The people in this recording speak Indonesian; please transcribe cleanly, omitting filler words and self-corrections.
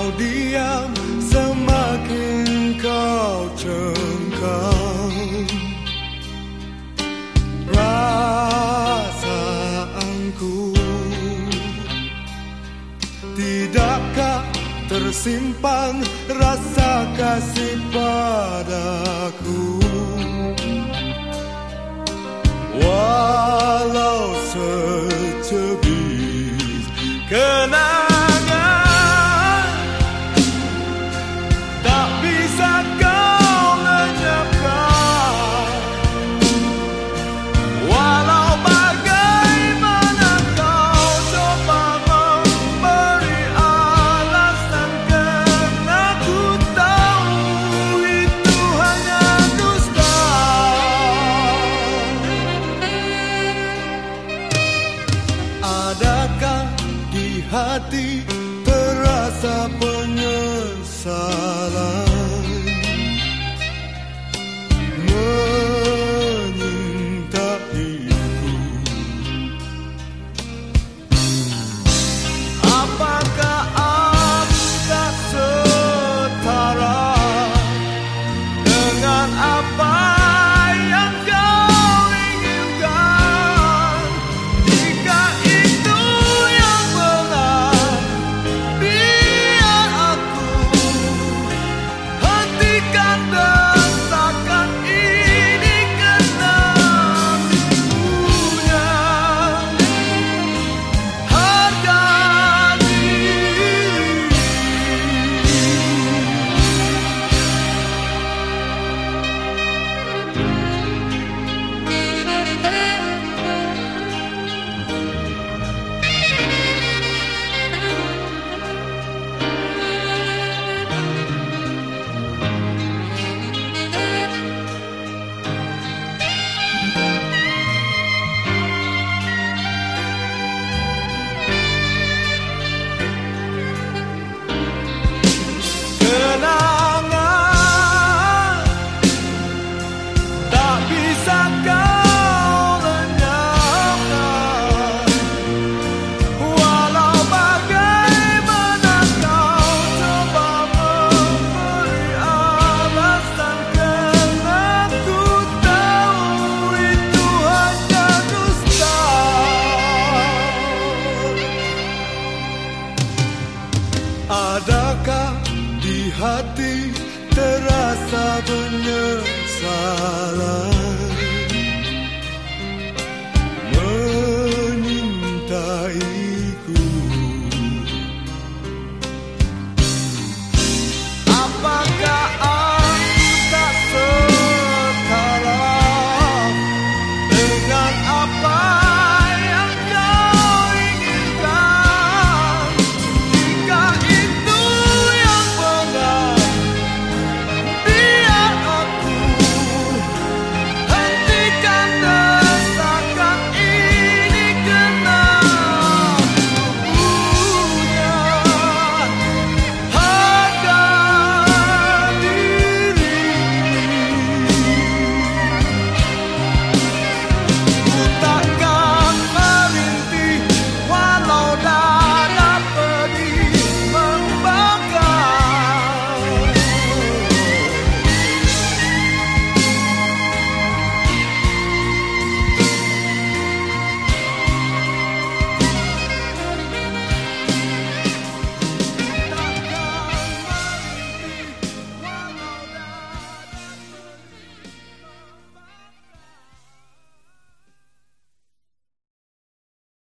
diam, semakin kau cengkam. Perasaanku tidakkah tersimpan rasa kasih padaku, walau secebis kenangan tak bisa kau lenyapkan. Walau bagaimana kau coba memberi alasan, karena ku tahu itu hanya dusta. Adakah di hati terasa penyesalan menyintaiku? Apakah aku tak setara dengan apa yang kau inginkan? Jika itu yang benar, biar aku hentikan desakan ini, karena punya harga diri. Kenangan tak bisa kau lenyapkan. Walau bagaimana kau coba memberi alasan, karena ku tahu itu hanya dusta. Adakah di hati terasa penyesalan